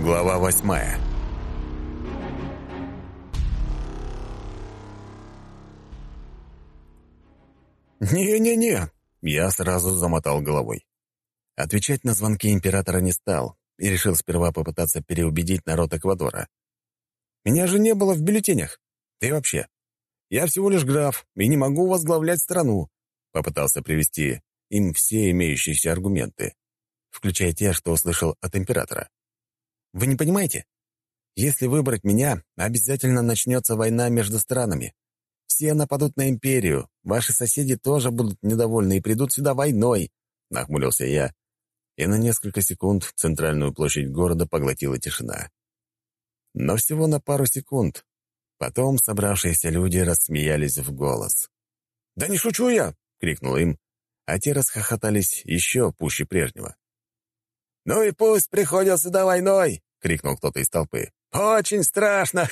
Глава 8. «Не-не-не!» — я сразу замотал головой. Отвечать на звонки императора не стал и решил сперва попытаться переубедить народ Эквадора. «Меня же не было в бюллетенях. Да и вообще, я всего лишь граф и не могу возглавлять страну», — попытался привести им все имеющиеся аргументы, включая те, что услышал от императора. «Вы не понимаете? Если выбрать меня, обязательно начнется война между странами. Все нападут на империю, ваши соседи тоже будут недовольны и придут сюда войной», — нахмурился я, и на несколько секунд центральную площадь города поглотила тишина. Но всего на пару секунд. Потом собравшиеся люди рассмеялись в голос. «Да не шучу я!» — крикнул им, а те расхохотались еще пуще прежнего. «Ну и пусть приходят сюда войной!» — крикнул кто-то из толпы. «Очень страшно!»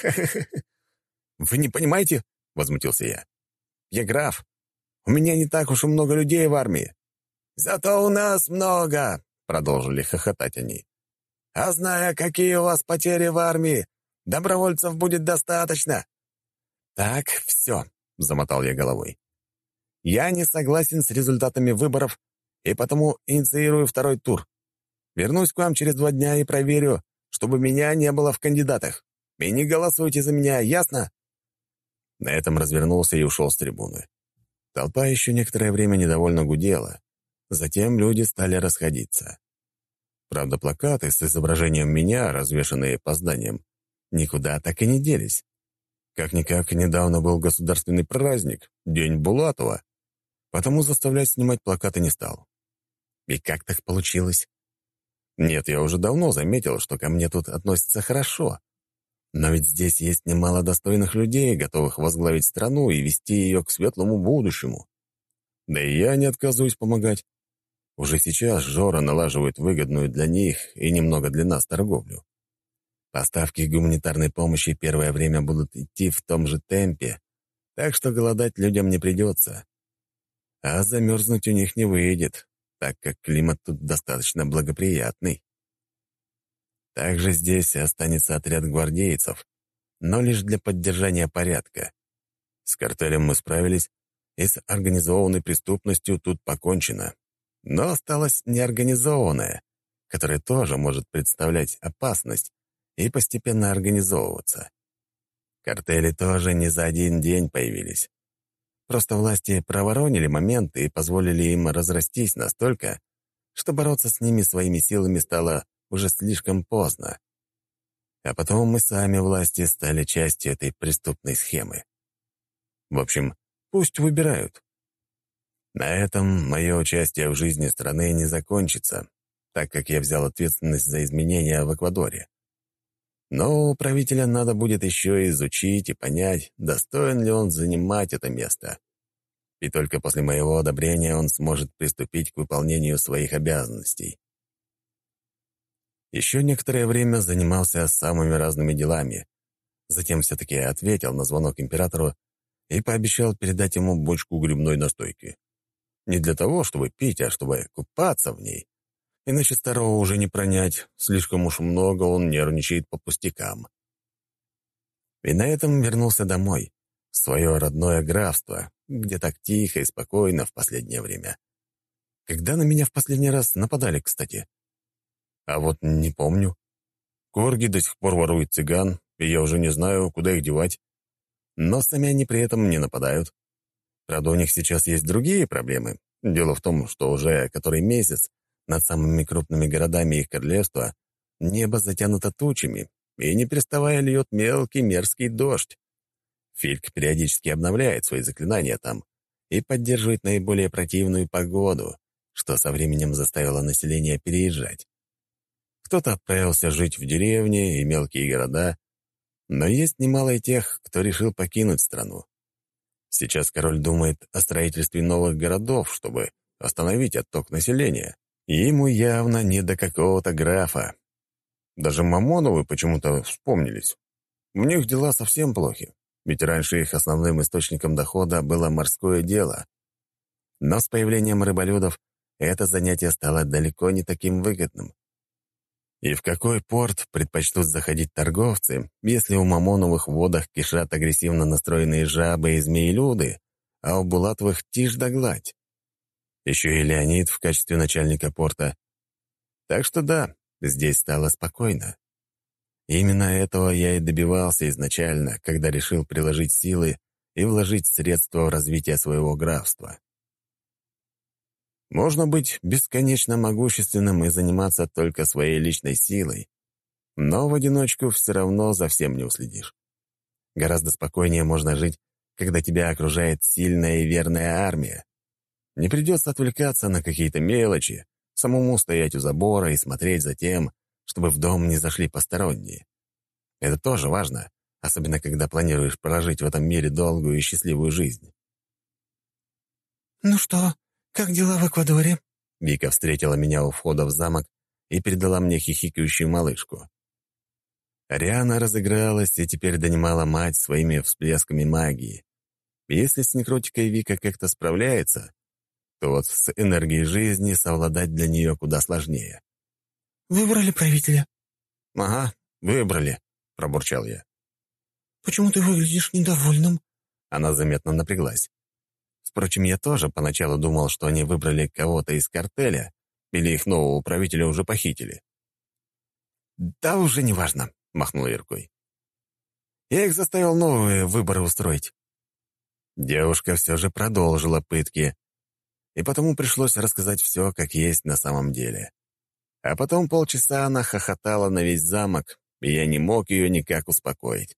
«Вы не понимаете?» — возмутился я. «Я граф. У меня не так уж и много людей в армии». «Зато у нас много!» — продолжили хохотать они. «А зная, какие у вас потери в армии, добровольцев будет достаточно». «Так, все», — замотал я головой. «Я не согласен с результатами выборов и потому инициирую второй тур. Вернусь к вам через 2 дня и проверю, чтобы меня не было в кандидатах. И не голосуйте за меня, ясно?» На этом развернулся и ушел с трибуны. Толпа еще некоторое время недовольно гудела. Затем люди стали расходиться. Правда, плакаты с изображением меня, развешанные по зданиям, никуда так и не делись. Как-никак, недавно был государственный праздник, День Булатова, потому заставлять снимать плакаты не стал. И как так получилось? Нет, я уже давно заметил, что ко мне тут относятся хорошо. Но ведь здесь есть немало достойных людей, готовых возглавить страну и вести ее к светлому будущему. Да и я не отказываюсь помогать. Уже сейчас Жора налаживает выгодную для них и немного для нас торговлю. Поставки гуманитарной помощи первое время будут идти в том же темпе, так что голодать людям не придется. А замерзнуть у них не выйдет, так как климат тут достаточно благоприятный. Также здесь останется отряд гвардейцев, но лишь для поддержания порядка. С картелем мы справились, и с организованной преступностью тут покончено. Но осталась неорганизованная, которая тоже может представлять опасность и постепенно организовываться. Картели тоже не за один день появились. Просто власти проворонили момент и позволили им разрастись настолько, что бороться с ними своими силами стало уже слишком поздно. А потом мы сами, власти, стали частью этой преступной схемы. В общем, пусть выбирают. На этом мое участие в жизни страны не закончится, так как я взял ответственность за изменения в Эквадоре. Но у правителя надо будет еще изучить и понять, достоин ли он занимать это место. И только после моего одобрения он сможет приступить к выполнению своих обязанностей. Еще некоторое время занимался самыми разными делами. Затем все-таки ответил на звонок императору и пообещал передать ему бочку грибной настойки. Не для того, чтобы пить, а чтобы купаться в ней. Иначе старого уже не пронять, слишком уж много он нервничает по пустякам. И на этом вернулся домой, в свое родное графство, где так тихо и спокойно в последнее время. Когда на меня в последний раз нападали, кстати? А вот не помню. Корги до сих пор воруют цыган, и я уже не знаю, куда их девать. Но сами они при этом не нападают. Правда, у них сейчас есть другие проблемы. Дело в том, что уже который месяц над самыми крупными городами их королевства небо затянуто тучами, и не переставая льет мелкий мерзкий дождь. Фильк периодически обновляет свои заклинания там и поддерживает наиболее противную погоду, что со временем заставило население переезжать. Кто-то отправился жить в деревни и мелкие города, но есть немало и тех, кто решил покинуть страну. Сейчас король думает о строительстве новых городов, чтобы остановить отток населения. И ему явно не до какого-то графа. Даже Мамоновы почему-то вспомнились. У них дела совсем плохи, ведь раньше их основным источником дохода было морское дело. Но с появлением рыболюдов это занятие стало далеко не таким выгодным. И в какой порт предпочтут заходить торговцы, если у Мамоновых водах кишат агрессивно настроенные жабы и змеелюды, а у Булатовых тишь да гладь? Еще и Леонид в качестве начальника порта. Так что да, здесь стало спокойно. Именно этого я и добивался изначально, когда решил приложить силы и вложить средства в развитие своего графства. Можно быть бесконечно могущественным и заниматься только своей личной силой, но в одиночку все равно за всем не уследишь. Гораздо спокойнее можно жить, когда тебя окружает сильная и верная армия. Не придется отвлекаться на какие-то мелочи, самому стоять у забора и смотреть за тем, чтобы в дом не зашли посторонние. Это тоже важно, особенно когда планируешь прожить в этом мире долгую и счастливую жизнь. «Ну что, как дела в Эквадоре?» Вика встретила меня у входа в замок и передала мне хихикающую малышку. Ариана разыгралась и теперь донимала мать своими всплесками магии. Если с некротикой Вика как-то справляется, то вот с энергией жизни совладать для нее куда сложнее. «Выбрали правителя?» «Ага, выбрали», — пробурчал я. «Почему ты выглядишь недовольным?» Она заметно напряглась. Впрочем, я тоже поначалу думал, что они выбрали кого-то из картеля, или их нового правителя уже похитили. «Да уже не важно», — махнула я рукой. «Я их заставил новые выборы устроить». Девушка все же продолжила пытки, и потому пришлось рассказать все, как есть на самом деле. А потом полчаса она хохотала на весь замок, и я не мог ее никак успокоить.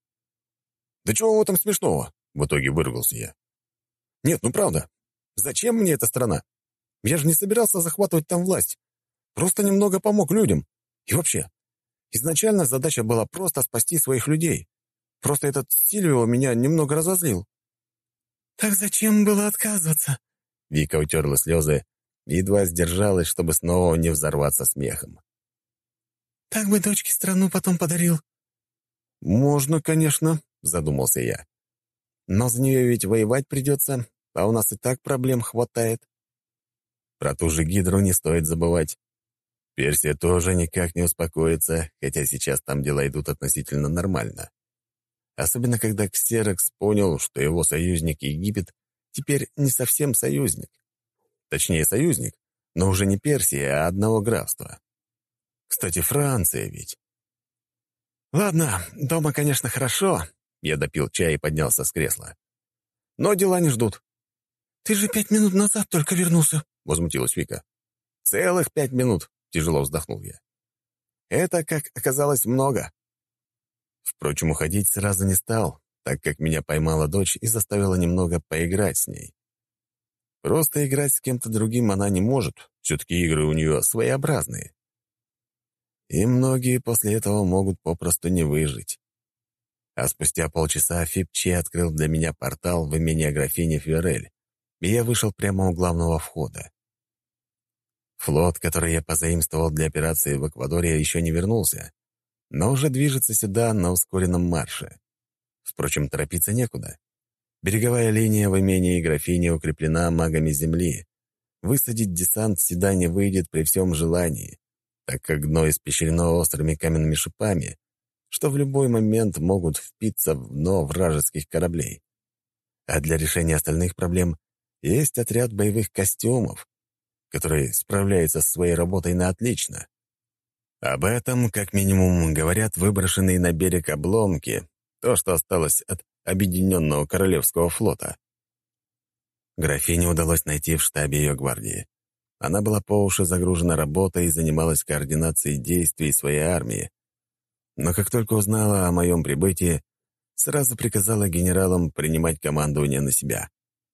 «Да чего в этом смешного?» — в итоге выругался я. «Нет, ну правда. Зачем мне эта страна? Я же не собирался захватывать там власть. Просто немного помог людям. И вообще, изначально задача была просто спасти своих людей. Просто этот Сильвио меня немного разозлил». «Так зачем было отказываться?» Вика утерла слезы и едва сдержалась, чтобы снова не взорваться смехом. «Так бы дочке страну потом подарил». «Можно, конечно», — задумался я. «Но за нее ведь воевать придется, а у нас и так проблем хватает». Про ту же Гидру не стоит забывать. Персия тоже никак не успокоится, хотя сейчас там дела идут относительно нормально. Особенно когда Ксерокс понял, что его союзник Египет теперь не совсем союзник. Точнее, союзник, но уже не Персия, а одного графства. Кстати, Франция ведь. «Ладно, дома, конечно, хорошо», — я допил чай и поднялся с кресла. «Но дела не ждут». «Ты же 5 минут назад только вернулся», — возмутилась Вика. «Целых 5 минут», — тяжело вздохнул я. «Это, как оказалось, много». Впрочем, уходить сразу не стал, так как меня поймала дочь и заставила немного поиграть с ней. Просто играть с кем-то другим она не может, все-таки игры у нее своеобразные. И многие после этого могут попросту не выжить. А спустя полчаса Фипчи открыл для меня портал в имение графини Фьюрель, и я вышел прямо у главного входа. Флот, который я позаимствовал для операции в Эквадоре, еще не вернулся, но уже движется сюда на ускоренном марше. Впрочем, торопиться некуда. Береговая линия в имении графини укреплена магами земли. Высадить десант сюда не выйдет при всем желании, так как дно испещрено острыми каменными шипами, что в любой момент могут впиться в дно вражеских кораблей. А для решения остальных проблем есть отряд боевых костюмов, который справляется со своей работой на отлично. Об этом, как минимум, говорят выброшенные на берег обломки, то, что осталось от Объединенного Королевского флота. Графине удалось найти в штабе ее гвардии. Она была по уши загружена работой и занималась координацией действий своей армии. Но как только узнала о моем прибытии, сразу приказала генералам принимать командование на себя.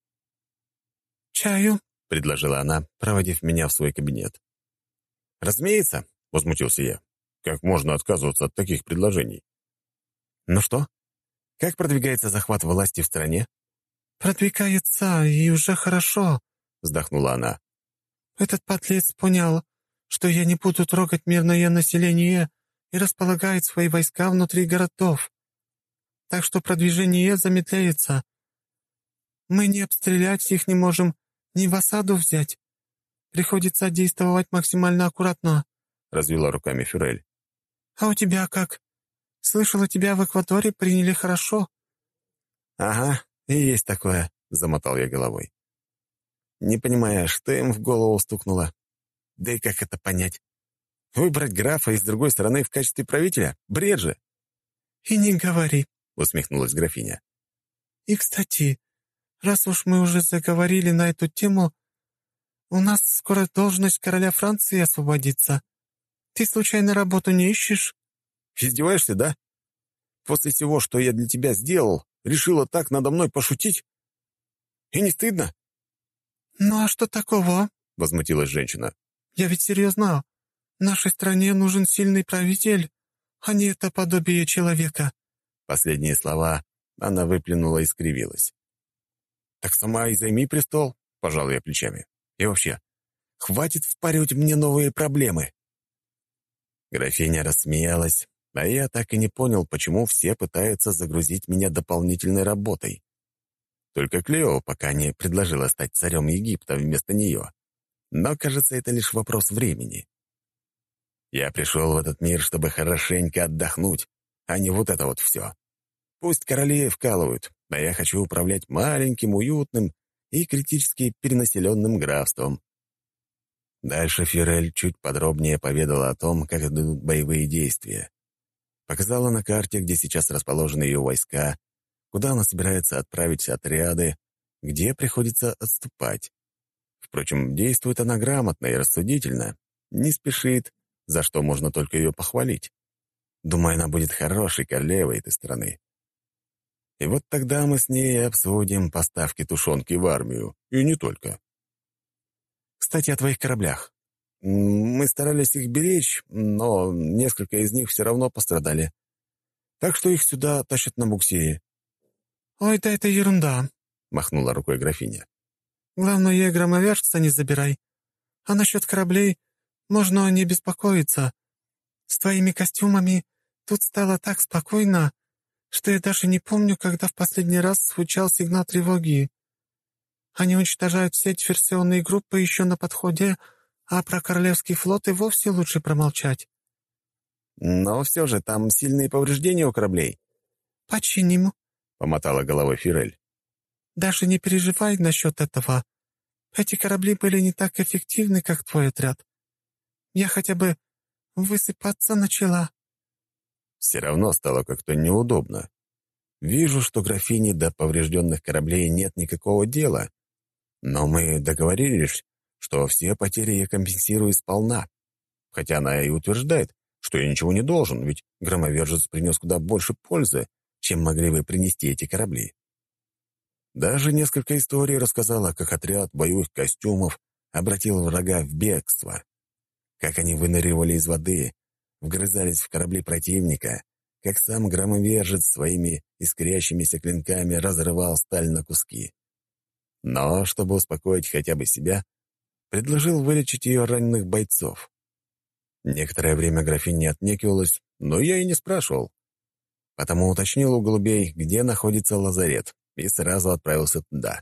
«Чаю?» — предложила она, проводив меня в свой кабинет. «Разумеется», — возмутился я. «Как можно отказываться от таких предложений?» «Ну что? Как продвигается захват власти в стране?» «Продвигается, и уже хорошо», — вздохнула она. «Этот подлец понял, что я не буду трогать мирное население и располагает свои войска внутри городов. Так что продвижение замедляется. Мы ни обстрелять их не можем, ни в осаду взять. Приходится действовать максимально аккуратно, — развела руками Фюрель. «А у тебя как? Слышала, тебя в Эквадоре приняли хорошо». «Ага, и есть такое», — замотал я головой. Не понимая, что им в голову стукнуло. Да и как это понять? Выбрать графа из другой страны в качестве правителя? Бред же! «И не говори», — усмехнулась графиня. «И, кстати, раз уж мы уже заговорили на эту тему, у нас скоро должность короля Франции освободится. Ты случайно работу не ищешь?» Издеваешься, да? После всего, что я для тебя сделал, решила так надо мной пошутить? И не стыдно?» «Ну а что такого?» — возмутилась женщина. «Я ведь серьезно. Нашей стране нужен сильный правитель, а не это подобие человека». Последние слова она выплюнула и скривилась. «Так сама и займи престол», — пожал я плечами. «И вообще, хватит впаривать мне новые проблемы». Графиня рассмеялась, а я так и не понял, почему все пытаются загрузить меня дополнительной работой. Только Клео пока не предложила стать царем Египта вместо нее. Но, кажется, это лишь вопрос времени. Я пришел в этот мир, чтобы хорошенько отдохнуть, а не вот это вот все. Пусть короли вкалывают, а я хочу управлять маленьким, уютным и критически перенаселенным графством. Дальше Фюрель чуть подробнее поведала о том, как идут боевые действия. Показала на карте, где сейчас расположены ее войска, куда она собирается отправить отряды, где приходится отступать. Впрочем, действует она грамотно и рассудительно, не спешит, за что можно только ее похвалить. Думаю, она будет хорошей королевой этой страны. И вот тогда мы с ней обсудим поставки тушенки в армию, и не только. Кстати, о твоих кораблях. Мы старались их беречь, но несколько из них все равно пострадали. Так что их сюда тащат на буксире. «Ой, да это ерунда», — махнула рукой графиня. «Главное, громовержца не забирай. А насчет кораблей можно не беспокоиться. С твоими костюмами тут стало так спокойно, что я даже не помню, когда в последний раз звучал сигнал тревоги. Они уничтожают все диверсионные группы еще на подходе, а про Королевский флот и вовсе лучше промолчать». Но все же там сильные повреждения у кораблей. «Починим», — помотала головой Фюрель. «Даже не переживай насчет этого. Эти корабли были не так эффективны, как твой отряд. Я хотя бы высыпаться начала». Все равно стало как-то неудобно. Вижу, что графине до поврежденных кораблей нет никакого дела, но мы договорились, что все потери я компенсирую сполна. Хотя она и утверждает, что я ничего не должен, ведь громовержец принес куда больше пользы, чем могли бы принести эти корабли. Даже несколько историй рассказала, как отряд боевых костюмов обратил врага в бегство, как они выныривали из воды, вгрызались в корабли противника, как сам громовержец своими искрящимися клинками разрывал сталь на куски. Но, чтобы успокоить хотя бы себя, предложил вылечить ее раненых бойцов. Некоторое время графиня отнекивалась, но я и не спрашивал. Потому уточнил у голубей, где находится лазарет, и сразу отправился туда.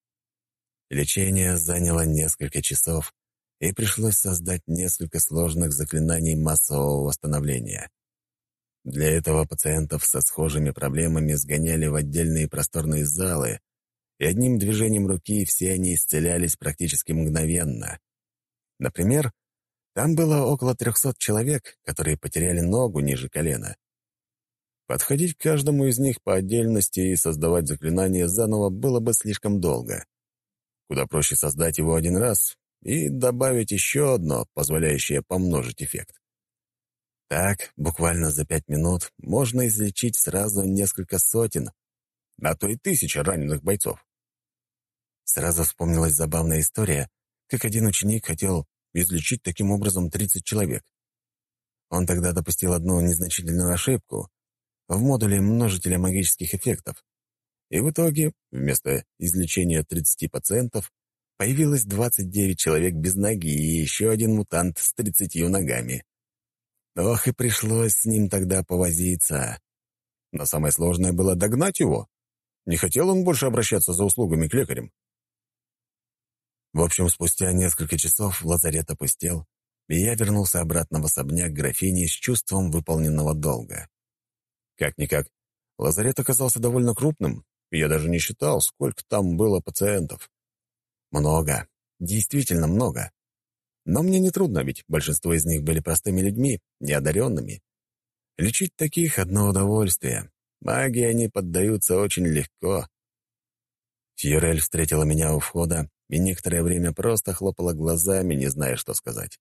Лечение заняло несколько часов, и пришлось создать несколько сложных заклинаний массового восстановления. Для этого пациентов со схожими проблемами сгоняли в отдельные просторные залы, и одним движением руки все они исцелялись практически мгновенно. Например, там было около 300 человек, которые потеряли ногу ниже колена. Подходить к каждому из них по отдельности и создавать заклинание заново было бы слишком долго. Куда проще создать его один раз и добавить еще одно, позволяющее помножить эффект. Так, буквально за 5 минут можно излечить сразу несколько сотен, а то и 1000 раненых бойцов. Сразу вспомнилась забавная история, как один ученик хотел излечить таким образом 30 человек. Он тогда допустил одну незначительную ошибку в модуле множителя магических эффектов, и в итоге вместо излечения 30 пациентов появилось 29 человек без ноги и еще один мутант с 30 ногами. Ох, и пришлось с ним тогда повозиться. Но самое сложное было догнать его. Не хотел он больше обращаться за услугами к лекарям. В общем, спустя несколько часов лазарет опустел, и я вернулся обратно в особняк графини с чувством выполненного долга. Как-никак, лазарет оказался довольно крупным, и я даже не считал, сколько там было пациентов. Много, действительно много. Но мне нетрудно, ведь большинство из них были простыми людьми, неодаренными. Лечить таких — одно удовольствие. Магии они поддаются очень легко. Фьюрель встретила меня у входа и некоторое время просто хлопала глазами, не зная, что сказать.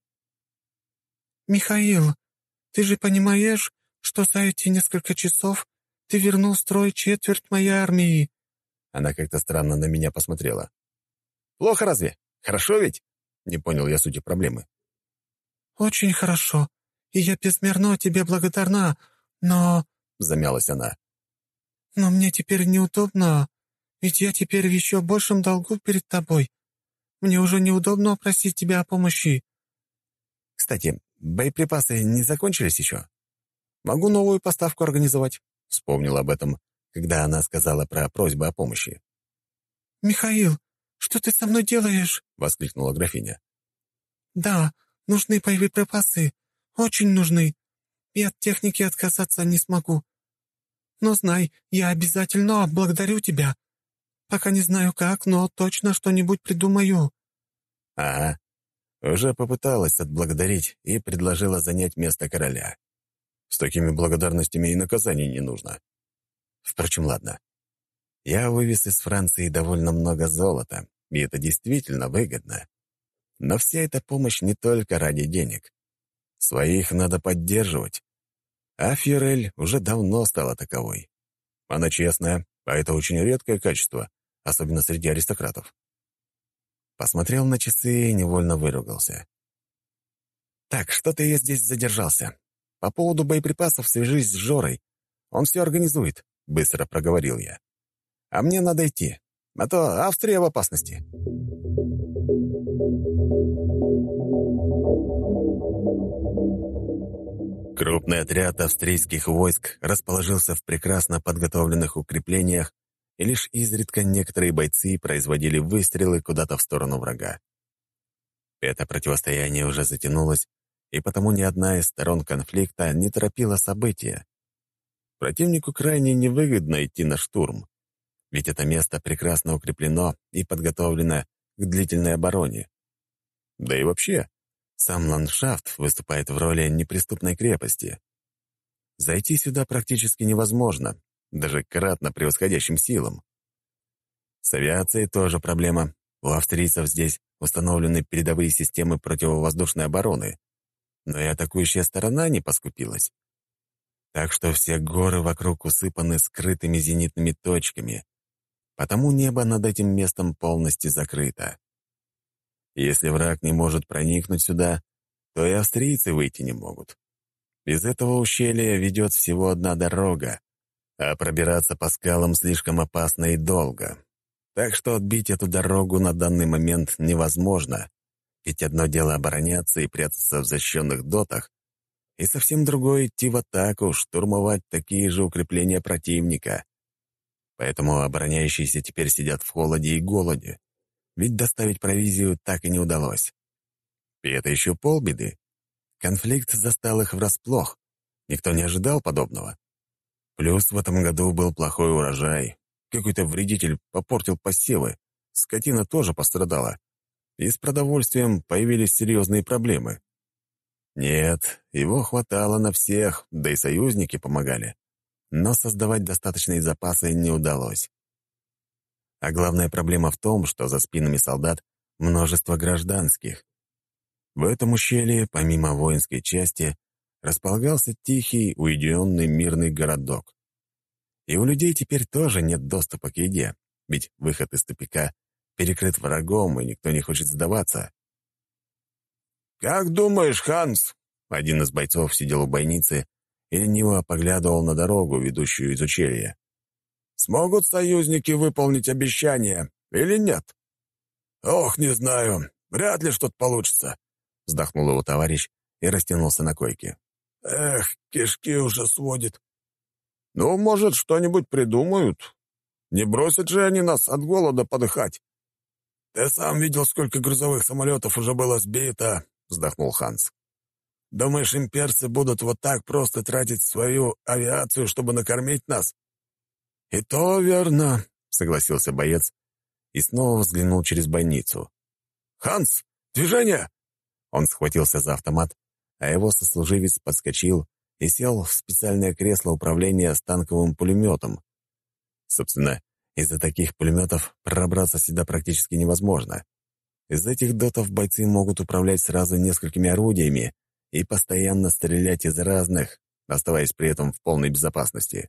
«Михаил, ты же понимаешь, что за эти несколько часов ты вернул в строй четверть моей армии?» Она как-то странно на меня посмотрела. «Плохо разве? Хорошо ведь?» Не понял я сути проблемы. «Очень хорошо, и я безмерно тебе благодарна, но...» — замялась она. «Но мне теперь неудобно, ведь я теперь в еще большем долгу перед тобой. Мне уже неудобно просить тебя о помощи». «Кстати, боеприпасы не закончились еще? Могу новую поставку организовать», — вспомнил об этом, когда она сказала про просьбу о помощи. «Михаил, что ты со мной делаешь?» — воскликнула графиня. «Да, нужны боеприпасы, очень нужны, и от техники отказаться не смогу. Но знай, я обязательно отблагодарю тебя. Пока не знаю как, но точно что-нибудь придумаю». Ага, уже попыталась отблагодарить и предложила занять место короля. С такими благодарностями и наказаний не нужно. Впрочем, ладно. Я вывез из Франции довольно много золота, и это действительно выгодно. Но вся эта помощь не только ради денег. Своих надо поддерживать. А Фьюрель уже давно стала таковой. Она честная, а это очень редкое качество, особенно среди аристократов. Посмотрел на часы и невольно выругался. «Так, что-то я здесь задержался. По поводу боеприпасов свяжись с Жорой. Он все организует», — быстро проговорил я. «А мне надо идти, а то Австрия в опасности». Крупный отряд австрийских войск расположился в прекрасно подготовленных укреплениях, и лишь изредка некоторые бойцы производили выстрелы куда-то в сторону врага. Это противостояние уже затянулось, и потому ни одна из сторон конфликта не торопила события. Противнику крайне невыгодно идти на штурм, ведь это место прекрасно укреплено и подготовлено к длительной обороне. Да и вообще, сам ландшафт выступает в роли неприступной крепости. Зайти сюда практически невозможно, даже кратно превосходящим силам. С авиацией тоже проблема. У австрийцев здесь установлены передовые системы противовоздушной обороны, но и атакующая сторона не поскупилась. Так что все горы вокруг усыпаны скрытыми зенитными точками, потому небо над этим местом полностью закрыто. Если враг не может проникнуть сюда, то и австрийцы выйти не могут. Из этого ущелья ведет всего одна дорога, а пробираться по скалам слишком опасно и долго. Так что отбить эту дорогу на данный момент невозможно, ведь одно дело обороняться и прятаться в защищенных дотах, и совсем другое — идти в атаку, штурмовать такие же укрепления противника. Поэтому обороняющиеся теперь сидят в холоде и голоде, ведь доставить провизию так и не удалось. И это еще полбеды. Конфликт застал их врасплох. Никто не ожидал подобного. Плюс в этом году был плохой урожай. Какой-то вредитель попортил посевы. Скотина тоже пострадала. И с продовольствием появились серьезные проблемы. Нет, его хватало на всех, да и союзники помогали. Но создавать достаточные запасы не удалось. А главная проблема в том, что за спинами солдат множество гражданских. В этом ущелье, помимо воинской части, располагался тихий, уединенный мирный городок. И у людей теперь тоже нет доступа к еде, ведь выход из тупика перекрыт врагом, и никто не хочет сдаваться. «Как думаешь, Ханс?» Один из бойцов сидел у бойницы и лениво поглядывал на дорогу, ведущую из ущелья. «Смогут союзники выполнить обещание или нет?» «Ох, не знаю. Вряд ли что-то получится», — вздохнул его товарищ и растянулся на койке. «Эх, кишки уже сводит». «Ну, может, что-нибудь придумают. Не бросят же они нас от голода подыхать. Ты сам видел, сколько грузовых самолетов уже было сбито, — вздохнул Ханс. «Думаешь, имперцы будут вот так просто тратить свою авиацию, чтобы накормить нас?» «И то верно», — согласился боец и снова взглянул через бойницу. «Ханс, движение!» Он схватился за автомат, а его сослуживец подскочил и сел в специальное кресло управления с танковым пулеметом. Собственно, из-за таких пулеметов пробраться сюда практически невозможно. Из этих дотов бойцы могут управлять сразу несколькими орудиями и постоянно стрелять из разных, оставаясь при этом в полной безопасности.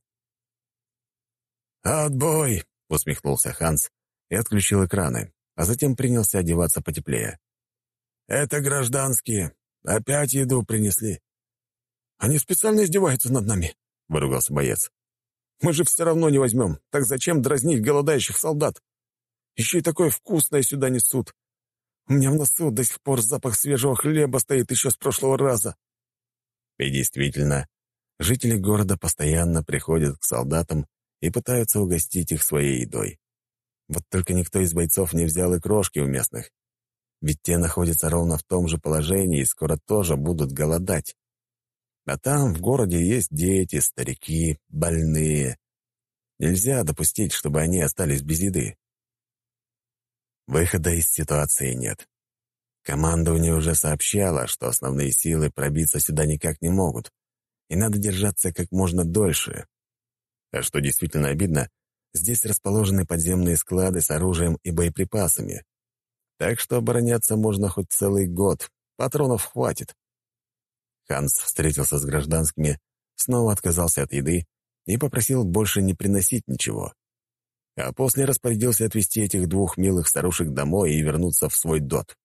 «Отбой!» — усмехнулся Ханс и отключил экраны, а затем принялся одеваться потеплее. «Это гражданские. Опять еду принесли». «Они специально издеваются над нами», — выругался боец. «Мы же все равно не возьмем. Так зачем дразнить голодающих солдат? Еще и такое вкусное сюда несут. У меня в носу до сих пор запах свежего хлеба стоит еще с прошлого раза». И действительно, жители города постоянно приходят к солдатам и пытаются угостить их своей едой. Вот только никто из бойцов не взял и крошки у местных. Ведь те находятся ровно в том же положении и скоро тоже будут голодать. А там, в городе, есть дети, старики, больные. Нельзя допустить, чтобы они остались без еды. Выхода из ситуации нет. Командование уже сообщало, что основные силы пробиться сюда никак не могут, и надо держаться как можно дольше. А что действительно обидно, здесь расположены подземные склады с оружием и боеприпасами. Так что обороняться можно хоть целый год, патронов хватит. Ханс встретился с гражданскими, снова отказался от еды и попросил больше не приносить ничего. А после распорядился отвезти этих двух милых старушек домой и вернуться в свой дот.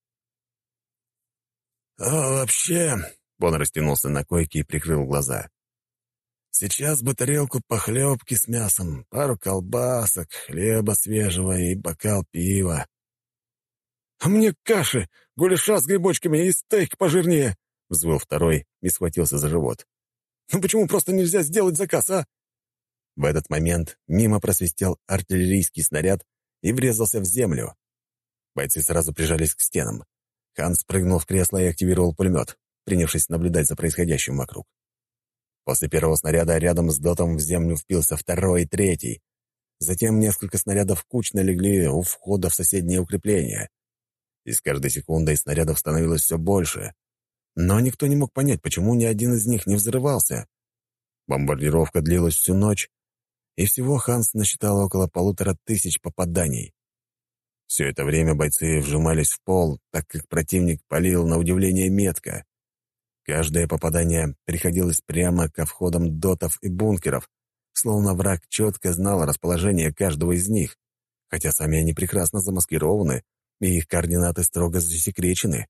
«А вообще...» — он растянулся на койке и прикрыл глаза. «Сейчас бы тарелку похлебки с мясом, пару колбасок, хлеба свежего и бокал пива». «А мне каши, гуляша с грибочками и стейк пожирнее!» — взвыл второй и схватился за живот. «Ну почему просто нельзя сделать заказ, а?» В этот момент мимо просвистел артиллерийский снаряд и врезался в землю. Бойцы сразу прижались к стенам. Ханс прыгнул в кресло и активировал пулемет, принявшись наблюдать за происходящим вокруг. После первого снаряда рядом с дотом в землю впился второй и третий. Затем несколько снарядов кучно легли у входа в соседнее укрепление. И с каждой секундой снарядов становилось все больше. Но никто не мог понять, почему ни один из них не взрывался. Бомбардировка длилась всю ночь, и всего Ханс насчитал около 1500 попаданий. Все это время бойцы вжимались в пол, так как противник палил на удивление метко. Каждое попадание приходилось прямо ко входам дотов и бункеров, словно враг четко знал расположение каждого из них, хотя сами они прекрасно замаскированы, и их координаты строго засекречены.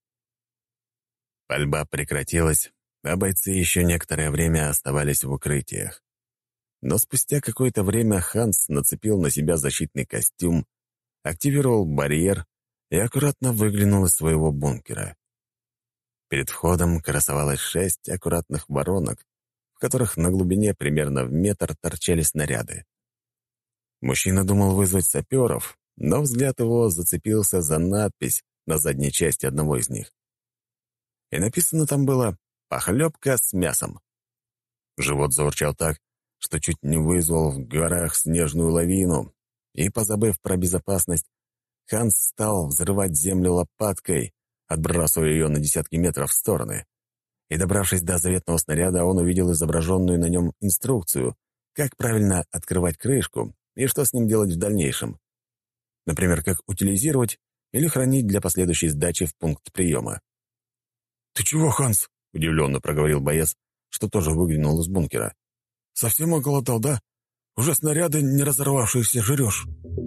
Пальба прекратилась, а бойцы еще некоторое время оставались в укрытиях. Но спустя какое-то время Ханс нацепил на себя защитный костюм, активировал барьер и аккуратно выглянул из своего бункера. Перед входом красовалось 6 аккуратных воронок, в которых на глубине примерно в метр торчали снаряды. Мужчина думал вызвать саперов, но взгляд его зацепился за надпись на задней части одного из них. И написано там было «Похлебка с мясом». Живот заурчал так, что чуть не вызвал в горах снежную лавину, и, позабыв про безопасность, Ханс стал взрывать землю лопаткой, отбрасывая ее на десятки метров в стороны. И, добравшись до заветного снаряда, он увидел изображенную на нем инструкцию, как правильно открывать крышку и что с ним делать в дальнейшем. Например, как утилизировать или хранить для последующей сдачи в пункт приема. «Ты чего, Ханс?» — удивленно проговорил боец, что тоже выглянул из бункера. «Совсем оголодал, да? Уже снаряды не разорвавшиеся жрешь».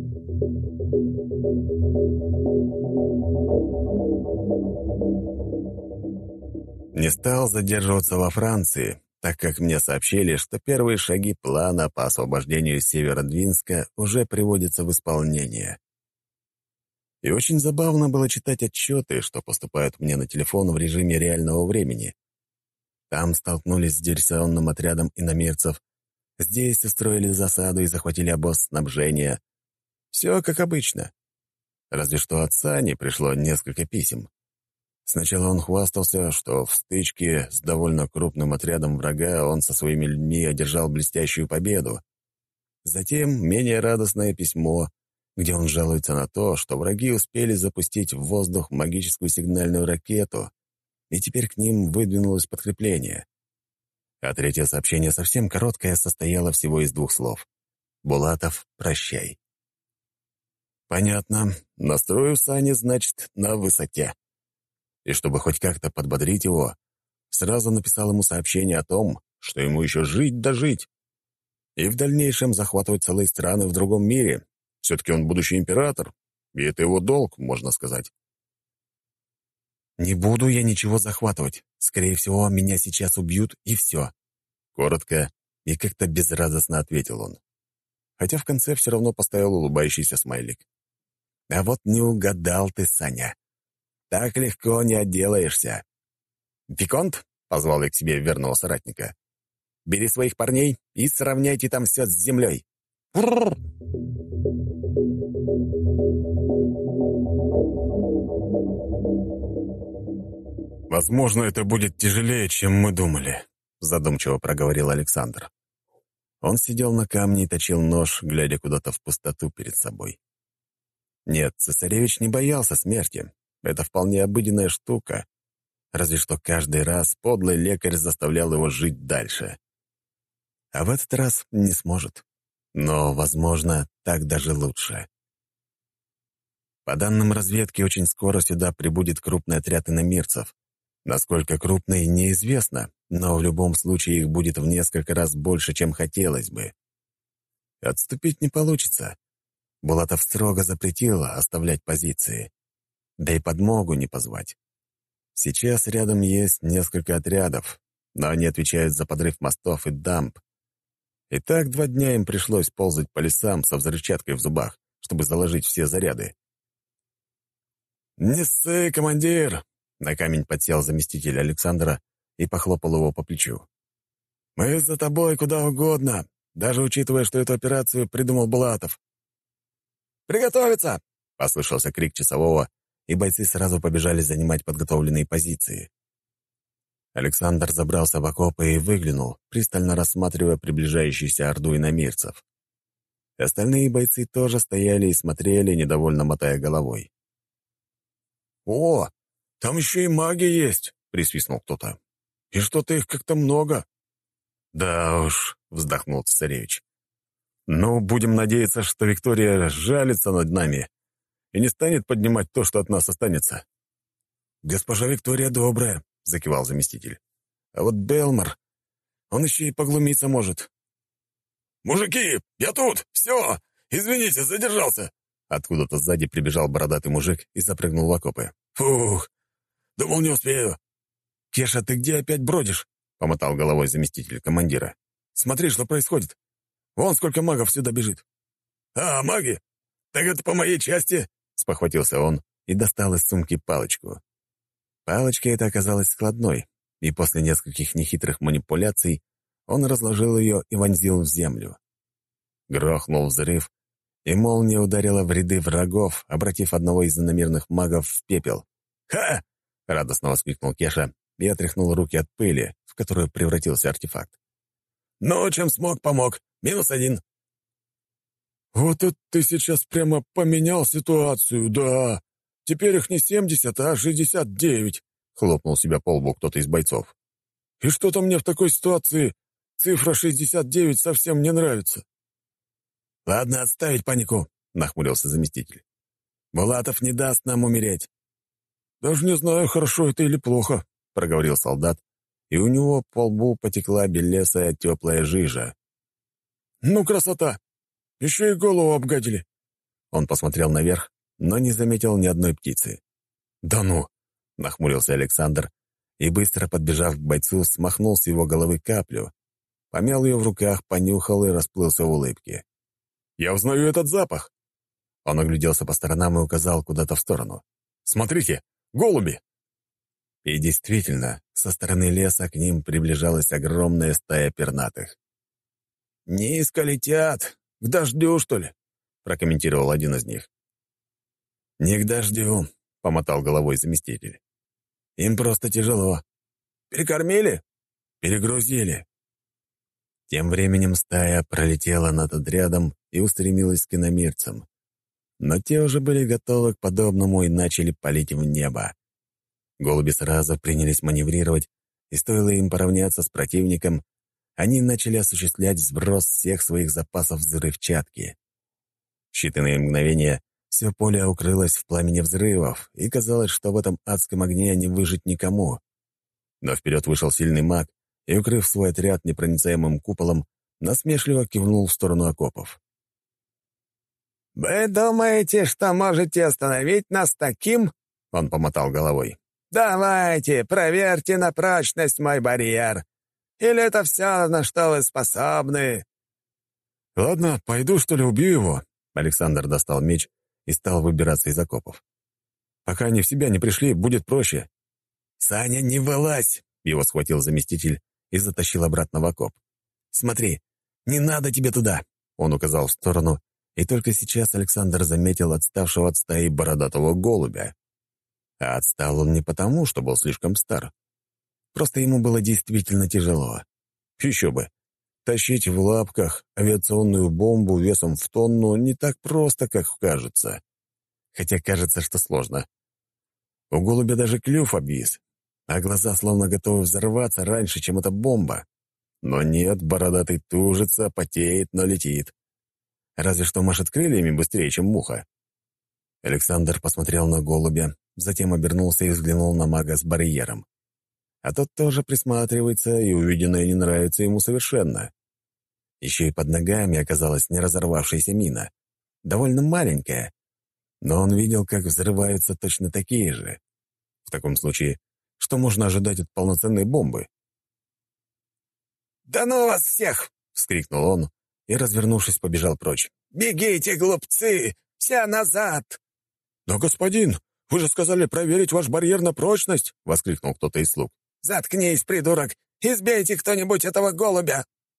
Не стал задерживаться во Франции, так как мне сообщили, что первые шаги плана по освобождению Северодвинска уже приводятся в исполнение. И очень забавно было читать отчеты, что поступают мне на телефон в режиме реального времени. Там столкнулись с диверсионным отрядом иномирцев, здесь устроили засаду и захватили обоз снабжения. Все как обычно. Разве что от Сани пришло несколько писем. Сначала он хвастался, что в стычке с довольно крупным отрядом врага он со своими людьми одержал блестящую победу. Затем менее радостное письмо, где он жалуется на то, что враги успели запустить в воздух магическую сигнальную ракету, и теперь к ним выдвинулось подкрепление. А третье сообщение, совсем короткое, состояло всего из 2 слов. «Булатов, прощай». Понятно. Настрою Сани, значит, на высоте. И чтобы хоть как-то подбодрить его, сразу написал ему сообщение о том, что ему еще жить да жить. И в дальнейшем захватывать целые страны в другом мире. Все-таки он будущий император, и это его долг, можно сказать. «Не буду я ничего захватывать. Скорее всего, меня сейчас убьют, и все». Коротко и как-то безрадостно ответил он. Хотя в конце все равно поставил улыбающийся смайлик. «А вот не угадал ты, Саня. Так легко не отделаешься». «Виконт», — позвал я к себе верного соратника, «бери своих парней и сравняйте там все с землей». «Возможно, это будет тяжелее, чем мы думали», — задумчиво проговорил Александр. Он сидел на камне и точил нож, глядя куда-то в пустоту перед собой. Нет, цесаревич не боялся смерти. Это вполне обыденная штука. Разве что каждый раз подлый лекарь заставлял его жить дальше. А в этот раз не сможет. Но, возможно, так даже лучше. По данным разведки, очень скоро сюда прибудет крупный отряд иномирцев. Насколько крупный, неизвестно, но в любом случае их будет в несколько раз больше, чем хотелось бы. Отступить не получится. Булатов строго запретил оставлять позиции. Да и подмогу не позвать. Сейчас рядом есть несколько отрядов, но они отвечают за подрыв мостов и дамб. И так 2 дня им пришлось ползать по лесам со взрывчаткой в зубах, чтобы заложить все заряды. «Не ссы, командир!» На камень подсел заместитель Александра и похлопал его по плечу. «Мы за тобой куда угодно, даже учитывая, что эту операцию придумал Булатов». «Приготовиться!» — послышался крик часового, и бойцы сразу побежали занимать подготовленные позиции. Александр забрался в окопы и выглянул, пристально рассматривая приближающуюся орду иномирцев. Остальные бойцы тоже стояли и смотрели, недовольно мотая головой. «О, там еще и маги есть!» — присвистнул кто-то. «И что-то их как-то много». «Да уж», — вздохнул цесаревич. «Ну, будем надеяться, что Виктория жалится над нами и не станет поднимать то, что от нас останется». «Госпожа Виктория добрая», — закивал заместитель. «А вот Белмар, он еще и поглумиться может». «Мужики, я тут! Все! Извините, задержался!» Откуда-то сзади прибежал бородатый мужик и запрыгнул в окопы. «Фух! Думал, не успею!» «Кеша, ты где опять бродишь?» — помотал головой заместитель командира. «Смотри, что происходит. Вон сколько магов сюда бежит». «А, маги? Так это по моей части!» — спохватился он и достал из сумки палочку. Палочка эта оказалась складной, и после нескольких нехитрых манипуляций он разложил ее и вонзил в землю. Грохнул взрыв, и молния ударила в ряды врагов, обратив одного из иномирных магов в пепел. «Ха!» — радостно воскликнул Кеша и отряхнул руки от пыли, в которую превратился артефакт. «Ну, чем смог, помог. -1». «Вот это ты сейчас прямо поменял ситуацию, да. Теперь их не 70, а 69», — хлопнул себя по лбу кто-то из бойцов. «И что-то мне в такой ситуации цифра 69 совсем не нравится». «Ладно, отставить панику», — нахмурился заместитель. «Булатов не даст нам умереть». «Даже не знаю, хорошо это или плохо», — проговорил солдат, и у него по лбу потекла белесая теплая жижа. «Ну, красота! Еще и голову обгадили». Он посмотрел наверх, но не заметил ни одной птицы. «Да ну!» — нахмурился Александр и, быстро подбежав к бойцу, смахнул с его головы каплю, помял ее в руках, понюхал и расплылся в улыбке. «Я узнаю этот запах!» Он огляделся по сторонам и указал куда-то в сторону. «Смотрите, голуби!» И действительно, со стороны леса к ним приближалась огромная стая пернатых. «Низко летят! К дождю, что ли?» — прокомментировал один из них. «Не к дождю», — помотал головой заместитель. Им просто тяжело. Перекормили? Перегрузили. Тем временем стая пролетела над отрядом и устремилась к иномирцам. Но те уже были готовы к подобному и начали палить в небо. Голуби сразу принялись маневрировать, и стоило им поравняться с противником, они начали осуществлять сброс всех своих запасов взрывчатки. В считанные мгновения все поле укрылось в пламени взрывов, и казалось, что в этом адском огне не выжить никому. Но вперед вышел сильный маг и, укрыв свой отряд непроницаемым куполом, насмешливо кивнул в сторону окопов. «Вы думаете, что можете остановить нас таким?» — он помотал головой. «Давайте, проверьте на прочность мой барьер. Или это все, на что вы способны?» «Ладно, пойду, что ли, убью его?» Александр достал меч и стал выбираться из окопов. «Пока они в себя не пришли, будет проще». «Саня, не вылазь!» — его схватил заместитель и затащил обратно в окоп. «Смотри, не надо тебе туда!» — он указал в сторону, и только сейчас Александр заметил отставшего от стаи бородатого голубя. А отстал он не потому, что был слишком стар. Просто ему было действительно тяжело. Еще бы. Тащить в лапках авиационную бомбу весом в тонну не так просто, как кажется. Хотя кажется, что сложно. У голубя даже клюв обвис, а глаза словно готовы взорваться раньше, чем эта бомба. Но нет, бородатый тужится, потеет, но летит. Разве что машет крыльями быстрее, чем муха. Александр посмотрел на голубя, затем обернулся и взглянул на мага с барьером. А тот тоже присматривается, и увиденное не нравится ему совершенно. Еще и под ногами оказалась не разорвавшаяся мина. Довольно маленькая, но он видел, как взрываются точно такие же. В таком случае, что можно ожидать от полноценной бомбы? «Да ну вас всех!» — вскрикнул он и, развернувшись, побежал прочь. «Бегите, глупцы! Все назад!» «Но, господин, вы же сказали проверить ваш барьер на прочность!» — воскликнул кто-то из слуг. «Заткнись, придурок! Избейте кто-нибудь этого голубя!»